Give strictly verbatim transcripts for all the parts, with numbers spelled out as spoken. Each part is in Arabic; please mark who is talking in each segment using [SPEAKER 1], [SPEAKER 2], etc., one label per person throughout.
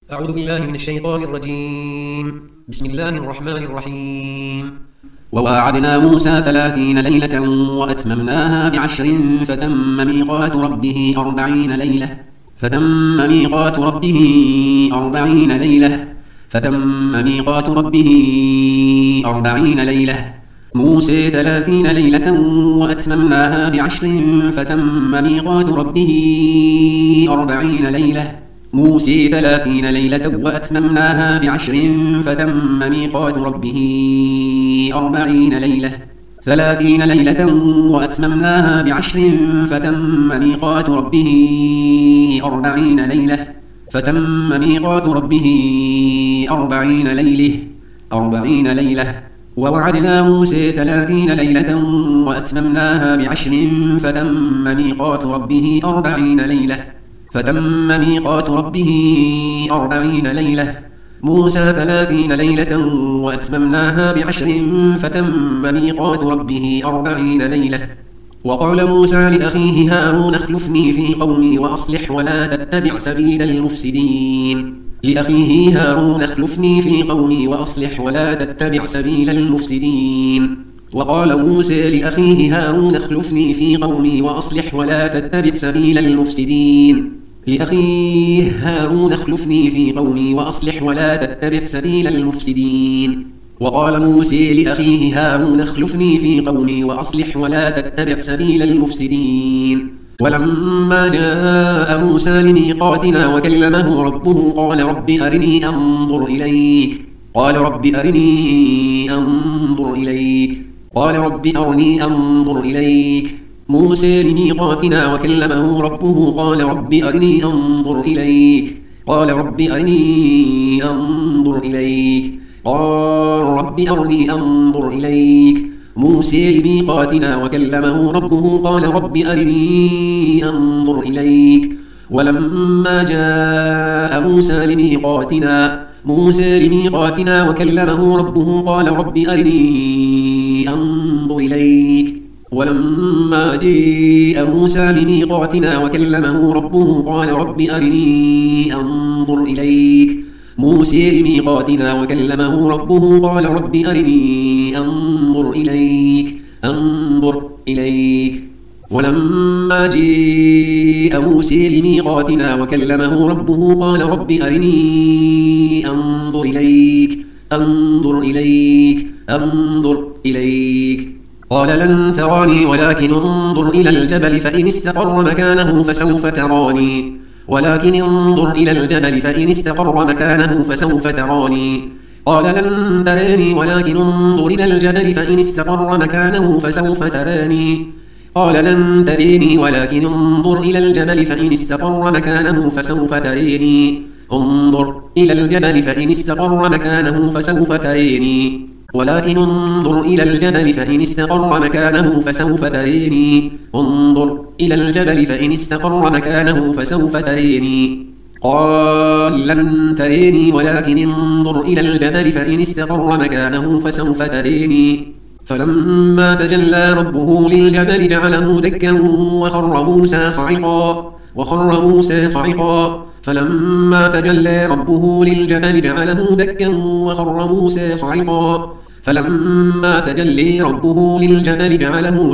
[SPEAKER 1] أعوذ بالله من الشيطان الرجيم. بسم الله الرحمن الرحيم.
[SPEAKER 2] وواعدنا موسى ثلاثين ليلة وأتممناها بعشر فتم ميقات ربه أربعين ليلة فتم ميقات ربه أربعين ليلة فتم ميقات ربه أربعين ليلة موسى ثلاثين ليلة وأتممناها بعشر فتم ميقات ربه أربعين ليلة موسى ثلاثين ليلة وأتممناها بعشر فتم ميقات ربه أربعين ليلة ثلاثين ليلة وأتممناها بعشر فتم ميقات ربه أربعين ليلة فتم ميقات ربه أربعين ليلة أربعين ليلة ووعدنا موسى ثلاثين ليلة وأتممناها بعشر فتم ميقات ربه أربعين ليلة فتم ميقات ربه أربعين ليلة موسى ثلاثين ليلة وأتممناها بعشر فتم ميقات ربه أربعين ليلة وقال موسى لأخيه هارون اخلفني في قومي وأصلح ولا تتبع سبيل المفسدين لأخيه هارون اخلفني في قومي وأصلح ولا تتبع سبيل المفسدين وقال موسى لأخيه هارون اخلفني في قومي وأصلح ولا تتبع سبيل المفسدين لأخيه هارون اخلفني في قومي وأصلح ولا تتبع سبيل المفسدين وقال موسى لأخيه هارون اخلفني في قومي وأصلح ولا تتبع سبيل المفسدين ولما جاء موسى لميقاتنا وكلمه ربه قال رب أرني أنظر إليك قال رب أرني أنظر إليك قال رب أرني أنظر إليك موسى لميقاتنا وكلمه ربه قال رب أرني أنظر إليك قال رب أرني أنظر إليك قال رب أرني أنظر إليك موسى لميقاتنا وكلمه ربه قال رب أرني أنظر إليك ولما جاء موسى لميقاتنا موسى لميقاتنا وكلمه ربه قال رب أرني أنظر إليك ولما جاء موسى لميقاتنا وكلمه ربه قال رب أرني أنظر إليك موسى لميقاتنا وكلمه ربه قال رب أرني أنظر إليك أنظر إليك ولما جاء موسى لميقاتنا وكلمه ربه قال رب أرني أنظر إليك أنظر إليك أنظر إليك قال لن تراني ولكن انظر إلى الجبل فإن استقر مكانه فسوف تراني ولكن انظر إلى الجبل فإن استقر مكانه فسوف تراني قال لن تراني ولكن انظر إلى الجبل فإن استقر مكانه فسوف تراني قال لن تريني ولكن انظر إلى الجبل فإن استقر مكانه فسوف تريني انظر إلى الجبل فإن استقر مكانه فسوف تريني ولكن انظر إلى الجبل فإن استقر مكانه فسوف تريني انظر إلى الجبل فإن استقر مكانه فسوف تريني قال لن تريني ولكن انظر إلى الجبل فإن استقر مكانه فسوف تريني فلما تجلى ربه للجبل جعله دكا وخر موسى صعقا وخر موسى صعقا فلما تجلى ربه للجبل جعله دكا وخر موسى صعقا فلما تجلى ربه للجبل جعله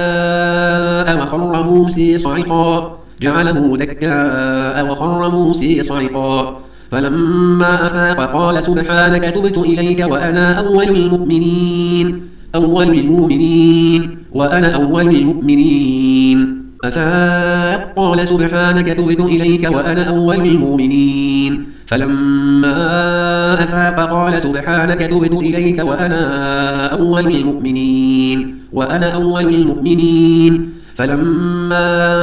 [SPEAKER 2] دكا وخر موسى صعقا جعله دكا وخر موسى صعقا فلما أفاق قال سبحانك تبت إليك وأنا أول المؤمنين أول المؤمنين وأنا أول المؤمنين أفاق قال سبحانك تبت إليك وأنا أول المؤمنين فلما أفاق قال سبحانك تبت إليك وأنا أول المؤمنين وأنا أول المؤمنين فلما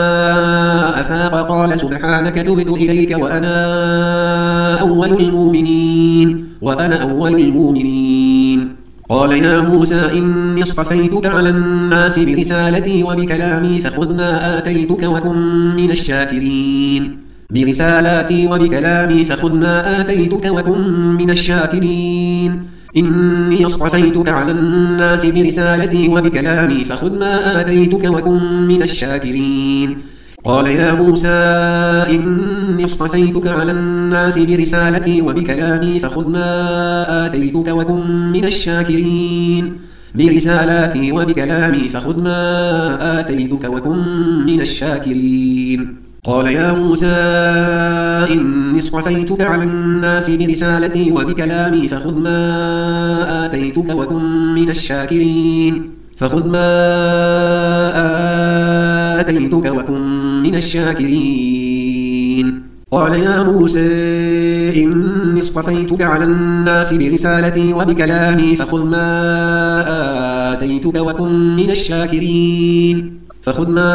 [SPEAKER 2] أفاق قال سبحانك تبت إليك وأنا أول المؤمنين وأنا أول المؤمنين قال يا موسى إني اصطفيتك على الناس برسالتي وبكلامي فخذ ما آتيتك وكن من الشاكرين برسالاتي وبكلامي فخذ ما آتيتك وكن من الشاكرين إني اصطفيتك على الناس برسالتي وبكلامي فخذ ما آتيتك وكن من الشاكرين قال يا موسى إني اصطفيتك على الناس برسالتي وبكلامي فخذ ما آتيتك وكن من الشاكرين برسالاتي وبكلامي فخذ ما آتيتك وكن من الشاكرين قال يا موسى إني اصطفيتك على الناس برسالتي وبكلامي فخذ ما آتيتك وكن من الشاكرين فخذ ما آتيتك وكن من الشاكرين قال يا موسى إني اصطفيتك على الناس برسالتي وبكلامي فخذ ما آتيتك وكن من الشاكرين فخذ ما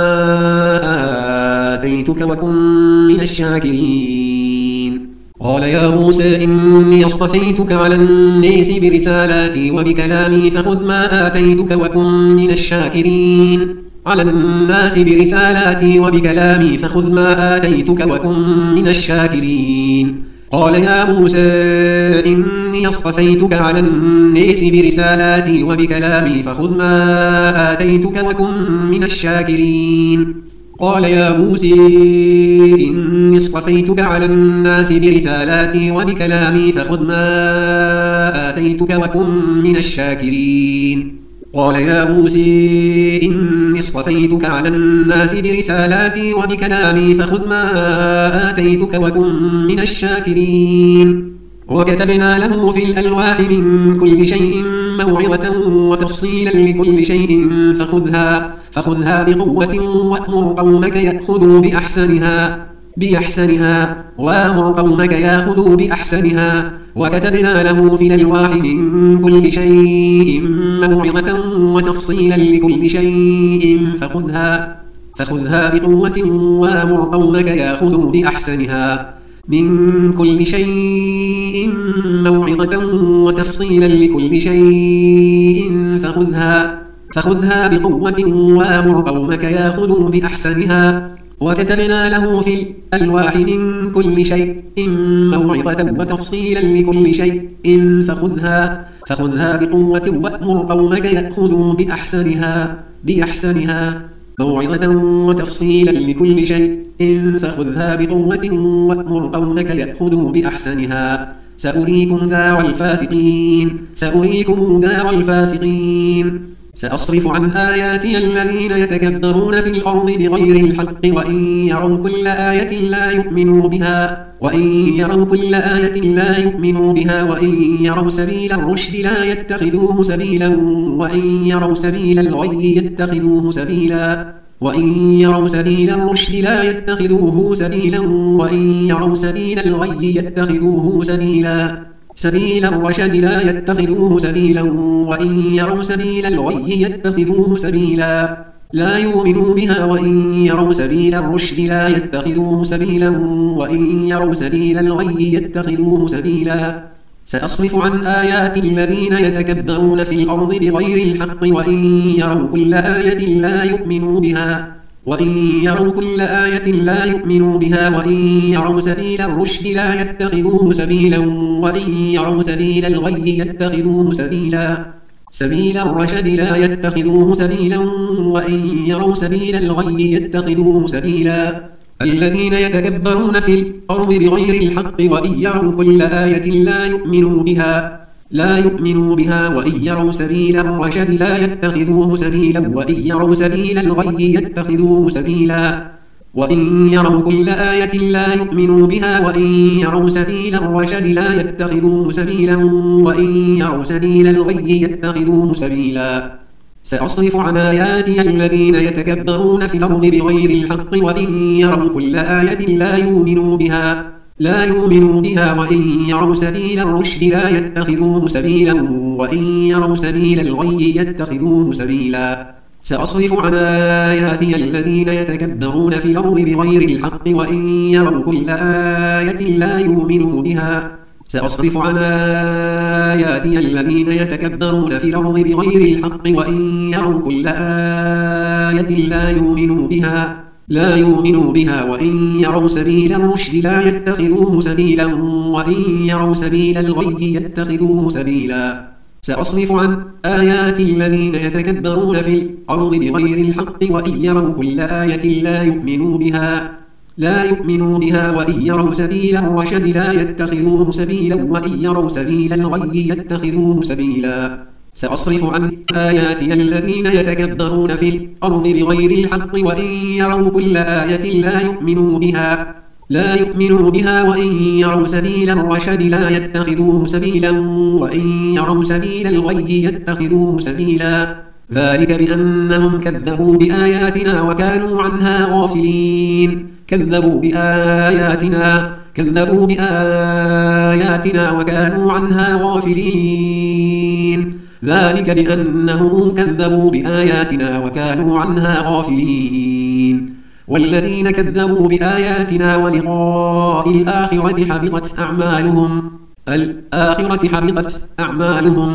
[SPEAKER 2] آتيتك وكن من الشاكرين قال يا موسى إني اصطفيتك على الناس برسالاتي وبكلامي فخذ ما آتيتك وكن من الشاكرين على الناس برسالاتي وبكلامي فخذ ما آتيتك وكن من الشاكرين قال يا موسى إني اصطفيتك على الناس برسالاتي وبكلامي فخذ ما آتيتك وكن من الشاكرين قال يا موسى إني اصطفيتك على الناس برسالاتي وبكلامي فخذ ما آتيتك وكن من الشاكرين قال يا موسى إني اصطفيتك على الناس برسالاتي وبكلامي فخذ ما آتيتك وكن من الشاكرين وكتبنا له في الألواح من كل شيء موعظة وتفصيلا لكل شيء فخذها فخذها بقوة وأمر قومك يأخذوا بأحسنها بأحسنها وأمر قومك يأخذوا بأحسنها وكتبنا له في الألواح من كل شيء موعظة وتفصيلا لكل شيء فخذها فخذها بقوة وأمر قومك يأخذوا بأحسنها من كل شيء موعظة وتفصيلا لكل شيء فخذها فخذها بقوة وأمر قومك يأخذوا بأحسنها وكتبنا له في الألواح من كل شيء موعظة وتفصيلا لكل شيء فخذها فخذها بقوة وأمر قومك يأخذوا بأحسنها بأحسنها موعظة وتفصيلا لكل شيء فخذها بقوة وأمر قومك يأخذوا بأحسنها سأريكم دار الفاسقين سأريكم دار الفاسقين سأصرف عن آياتي الذين يتكبرون في الأرض بغير الحق وإن يروا كل آية لا يؤمنوا بها وإن يروا كل آية لا يؤمنوا بها وإن يروا سبيل الرشد لا يتخذوه سبيلا وإن يروا سبيل الغي يتخذوه سبيلا وإن يروا سبيل الرشد لا يتخذوه سبيلا وإن يروا سبيل الغي يتخذوه سبيلا سبيل الرشد لا يتخذوه سبيلا وإن يروا سبيل الغي يتخذوه سبيلا لا يؤمنوا بها وإن يروا سبيل الرشد لا يتخذوه سبيلا وإن يروا سبيل الغي يتخذوه سبيلا سأصرف عن آيات الذين يتكبرون في الأرض بغير الحق وإن يروا كل آية لا يؤمنوا بها وإن يروا كل آية لا يؤمنوا بها وإن يروا سبيل الرشد لا يتخذوه سبيلا وإن يروا سبيل الغي يتخذوه سبيلا سبيل الرشد لا يتخذوه سبيلا وإن يروا سبيل الغي يتخذوه سبيلا الذين يتكبرون في الأرض بغير الحق وإن يروا كل آية لا يؤمنوا بها لا يؤمنوا بها وإن يروا سبيل الرشد لا يتخذوه سبيلا وإن يروا سبيل الغي يتخذوه سبيلا وإن يروا كل آية لا يؤمنوا بها وإن يروا سبيل الرشد لا يتخذوه سبيلا وإن يروا سبيل الغي يتخذوه سبيلا سأصرف عن آياتي الذين يتكبرون في الأرض بغير الحق وإن يروا كل آية لا يؤمنوا بها لا يؤمنوا بها وإن يروا سبيل الرشد لا يتخذوه سبيلا وإن يروا سبيل الغي يتخذوه سبيلا سأصرف عن آياتي الذين يتكبرون في الأرض بغير الحق وإن يروا كل آية لا يؤمنوا بها سأصرف عن آياتي الذين يتكبرون في الأرض بغير الحق وإن يروا كل آية لا يؤمنوا بها لا يؤمنوا بها وإن يروا سبيل الرشد لا يتخذوه سبيلا وإن يروا سبيل الغي يتخذوه سبيلا سأصرف عن آيات الذين يتكبرون في الأرض بغير الحق وإن يروا كل آية لا يؤمنوا بها لا يؤمنوا بها وإن يروا سبيل الرشد لا يتخذوه سبيلا وإن يروا سبيل الغي يتخذوه سبيلا سأصرف عن آياتي الذين يتكبرون في الأرض بغير الحق وإن يروا كل آية لا يؤمنوا بها لا يؤمنوا بها وإن يروا سبيل الرشد لا يتخذوه سبيلا وإن يروا سبيل الغي يتخذوه سبيلا ذلك بأنهم كذبوا بآياتنا وكانوا عنها غافلين كذبوا بآياتنا كذبوا بآياتنا وكانوا عنها غافلين ذلك بأنهم كذبوا بآياتنا وكانوا عنها غافلين والذين كذبوا بآياتنا ولقاء الآخرة حبطت أعمالهم الآخرة حبطت أعمالهم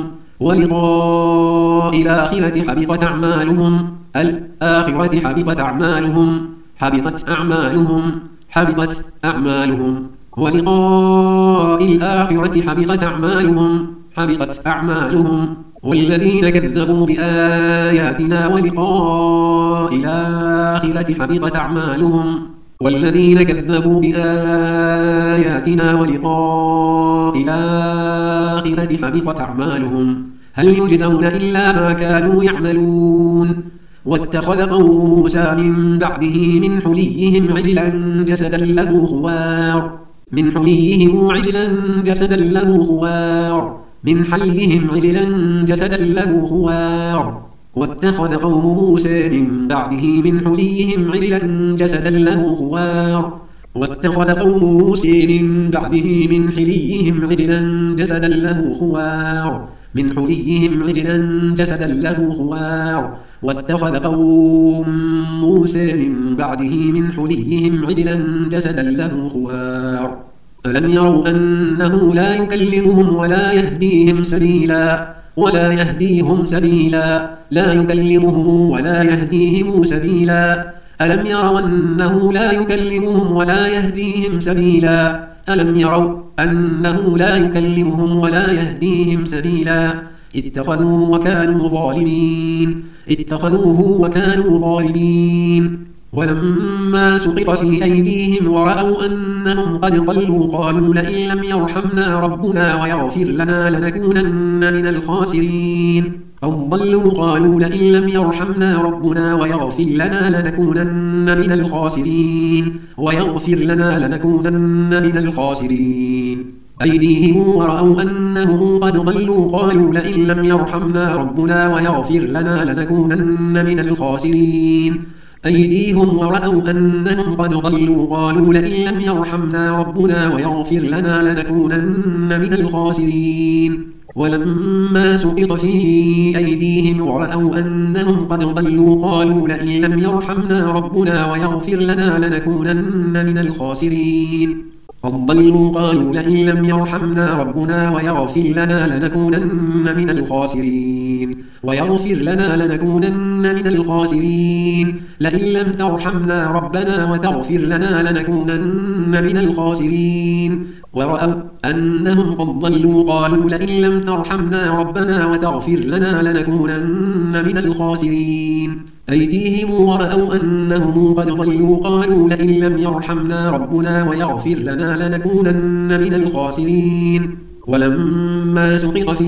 [SPEAKER 2] ولقاء الآخرة حبطت أعمالهم الآخرة حبطت أعمالهم حبطت أعمالهم حبطت أعمالهم ولقاء الآخرة حبطت أعمالهم حبطت أعمالهم والذين كذبوا بآياتنا ولقاء الآخرة حبطت أعمالهم والذين كذبوا بآياتنا ولقاء الآخرة حبطت أعمالهم هل يجزون إلا ما كانوا يعملون واتخذ قوم موسى من بعده من حليهم عجلا جسدا له خوار من حليهم عجلا جسدا له خوار من حليهم عجلا جسدا له خوار واتخذ قوم موسى من بعده من حليهم عجلا جسدا له خوار واتخذ قوم موسى من بعده من حليهم عجلا جسدا له خوار من حليهم عجلا جسدا له خوار واتخذ قوم موسى من بعده من حليهم عجلا جسدا له خوار ألم يروا أنه لا يكلمهم ولا يهديهم سبيلا ولا يهديهم سبيلا لا يكلمهم ولا يهديهم سبيلا ألم يروا أنه لا يكلمهم ولا يهديهم سبيلا ألم يروا أنه لا يكلمهم ولا يهديهم سبيلا اتخذوه وكانوا ظالمين اتخذوه وكانوا ظالمين ولما سقط في أيديهم ورأوا أنهم قد ضلوا قالوا لئن لم يرحمنا ربنا ويغفر لنا لنكونن من الخاسرين أو ضلوا قالوا لئن لم يرحمنا ربنا ويغفر لنا لنكونن من الخاسرين ويغفر لنا لنكونن من الخاسرين أيديهم ورأوا أنهم قد ضلوا قالوا لئن لم يرحمنا ربنا ويغفر لنا لنكونن من الخاسرين أيديهم ورأوا أنهم قد ضلوا قالوا لئن لم يرحمنا ربنا ويغفر لنا لنكونن من الخاسرين ولما سقط في أيديهم ورأوا أنهم قد ضلوا قالوا لئن لم يرحمنا ربنا ويغفر لنا لنكونن من الخاسرين قد ضلوا قالوا لئن لم يرحمنا ربنا ويغفر لنا لنكونن من الخاسرين ويغفر لنا لنكونن من الخاسرين لئن لم ترحمنا ربنا وتغفر لنا لنكونن من الخاسرين ورأوا أنهم قد ضلوا قالوا لئن لم ترحمنا ربنا وتغفر لنا لنكونن من الخاسرين أيديهم ورأوا أنهم قد ضلوا قالوا لئن لم يرحمنا ربنا ويغفر لنا لنكونن من الخاسرين ولما سقط في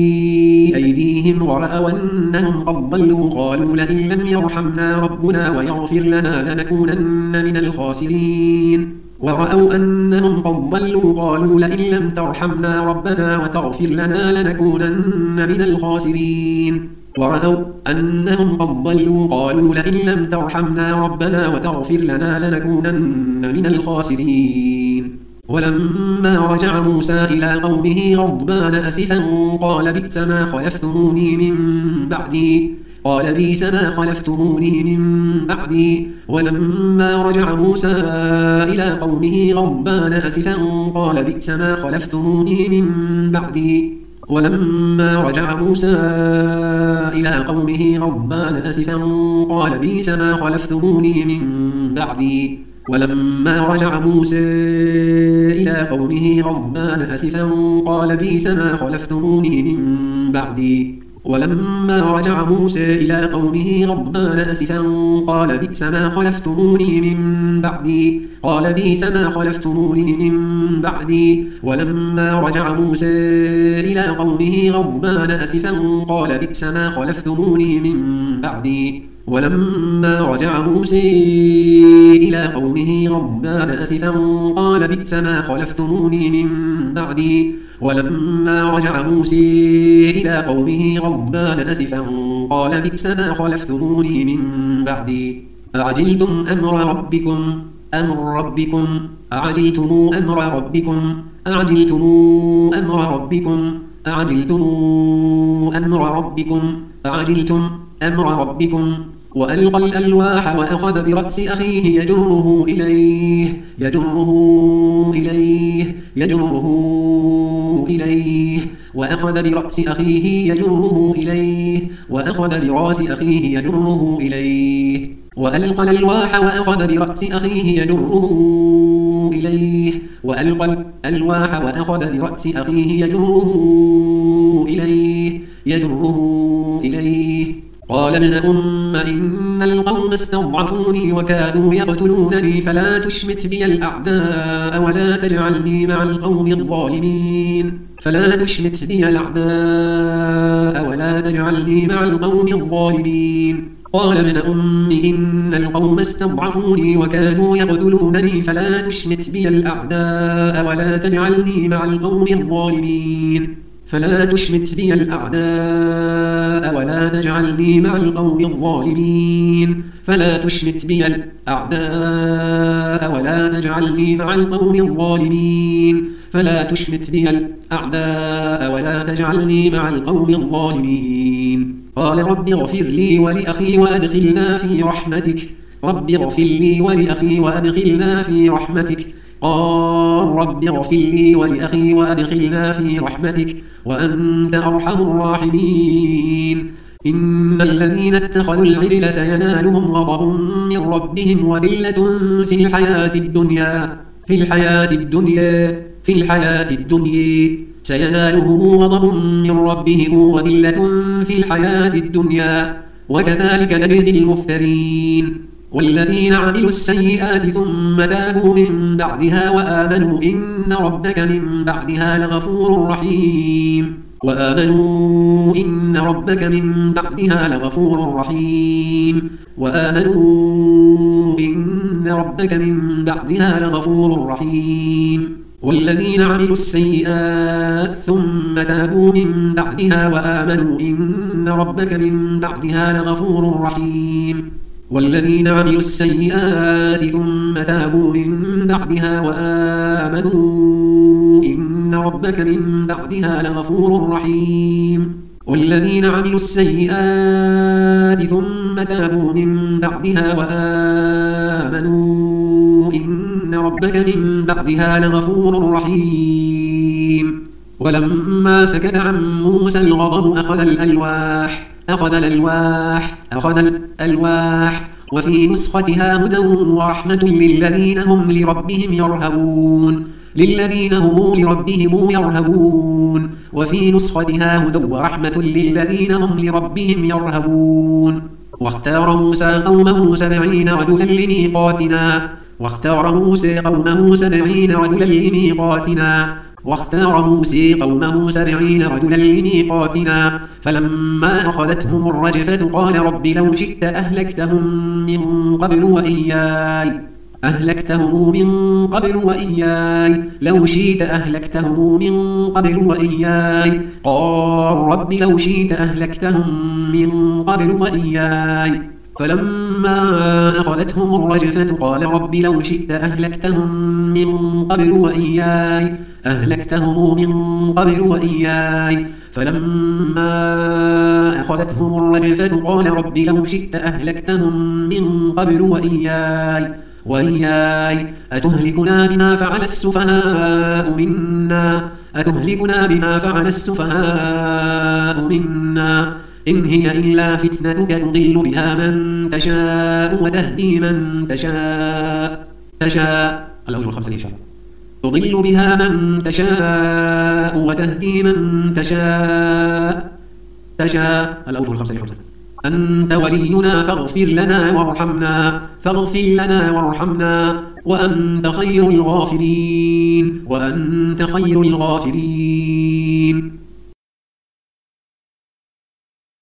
[SPEAKER 2] أيديهم ورأوا أنهم قد ضلوا قالوا لئن لم يرحمنا ربنا ويغفر لنا لنكونن من الخاسرين ورأوا أنهم قد ضلوا قالوا لئن لم ترحمنا ربنا وتغفر لنا لنكونن من الخاسرين ورأوا أنهم قد ضلوا قالوا لئن لم ترحمنا ربنا وتغفر لنا لنكونن من الخاسرين ولما رجع موسى إلى قومه غضبان أسفا قال بئس ما خلفتموني من بعدي قال بئس ما خلفتموني من بعدي ولما رجع موسى إلى قومه غضبان أسفا قال بئس ما خلفتموني من بعدي ولما رجع موسى إلى قومه غضبان أسفا قال بئس ما خلفتموني من بعدي ولما رجع موسى إلى قومه غضبان أسفا قال بئس ما خلفتموني من بعدي ولما رجع موسى إلى قومه غضبان أسفا قال بئس ما خلفتموني من بعدي قال بئس ما خلفتموني من بعدي ولما رجع موسى إلى قومه غضبان أسفا قال بئس ما خلفتموني من بعدي ولما رجع موسى إلى قومه غضبان أسفا قال بئس ما خلفتموني من بعدي ولما رجع موسى إلى قومه غضبان أسفا قال بئس ما خلفتموني من بعدي أعجلتم أمر ربكم أمر ربكم أعجلتم أمر ربكم أعجلتم أمر ربكم أعجلتم أمر ربكم أعجلتم أمر ربكم وألقى الألواح وأخذ برأس أخيه يجره إليه يجره إليه يجره إليه وأخذ برأس أخيه يجره إليه وأخذ برأس أخيه يجره إليه وألقى الألواح وأخذ برأس أخيه يجره إليه وألقى الألواح وأخذ برأس أخيه يجره إليه يجره إليه قال ابن أم إن القوم استضعفوني وكادوا يقتلونني فلا تشمت بي الأعداء ولا تجعلني مع القوم الظالمين فلا تشمت بي الأعداء ولا تجعلني مع القوم الظالمين قال ابن أم إن القوم استضعفوني وكادوا يقتلونني فلا تشمت بي الأعداء ولا تجعلني مع القوم الظالمين فلا تشمت بي الأعداء ولا تجعلني مع القوم الظالمين فلا تشمت بي الأعداء ولا تجعلني مع القوم الظالمين فلا تشمت بي الأعداء ولا تجعلني مع القوم الظالمين قال رب اغفر لي ولأخي وأدخلنا في رحمتك رب اغفر لي ولأخي وأدخلنا في رحمتك قال رب اغفر لي ولأخي وأدخلنا في رحمتك وأنت أرحم الراحمين إن الذين اتخذوا العجل سينالهم غضب من ربهم وذلة في الحياة الدنيا في الحياة الدنيا في الحياة الدنيا سينالهم غضب من ربهم وذلة في الحياة الدنيا وكذلك نجزي المفترين والذين عملوا السيئات ثم تابوا من بعدها وآمنوا إن ربك من بعدها لغفور رحيم وآمنوا إن ربك من بعدها لغفور رحيم وآمنوا إن ربك من بعدها لغفور رحيم والذين عملوا السيئات ثم تابوا من بعدها وآمنوا إن ربك من بعدها لغفور رحيم والذين عملوا السيئات ثم تابوا من بعدها وآمنوا إن ربك من بعدها لغفور رحيم والذين عملوا السيئات ثم تابوا من بعدها وآمنوا إن ربك من بعدها لغفور رحيم ولما سكت عن موسى الغضب أخذ الألواح أخذ الألواح أخذ الألواح وفي نسختها هدى ورحمة للذين هم لربهم يرهبون للذين هم لربهم يرهبون وفي نسختها هدى ورحمة للذين هم لربهم يرهبون واختار موسى قومه سبعين رجلا لميقاتنا واختار موسى قومه سبعين رجلا لميقاتنا واختار موسى قومه سبعين رجلا لميقاتنا فلما أخذتهم الرجفة قال رب لو شئت أهلكتهم من قبل وإياي أهلكتهم من قبل وإياي لو شئت أهلكتهم من قبل وإياي قال رب لو شئت أهلكتهم من قبل وإياي فلما أخذتهم الرجفة قال رب لو شئت أهلكتهم من قبل وإياي أهلكتهم من قبل وإياي فلما أخذتهم الرجفة قال رب لو شئت أهلكتهم من قبل وإياي وإياي أتهلكنا بما فعل السفهاء منا أتهلكنا بما فعل السفهاء منا إن هي إلا فتنتك تضل بها من تشاء وتهدي من تشاء تشاء الأوجه الخمسة للإشارة. تضل بها من تشاء وتهدي من تشاء. تشاء الأوجه الخمسة للخمسة. أنت ولينا فاغفر لنا وارحمنا فاغفر لنا وارحمنا وأنت خير الغافرين وأنت خير الغافرين.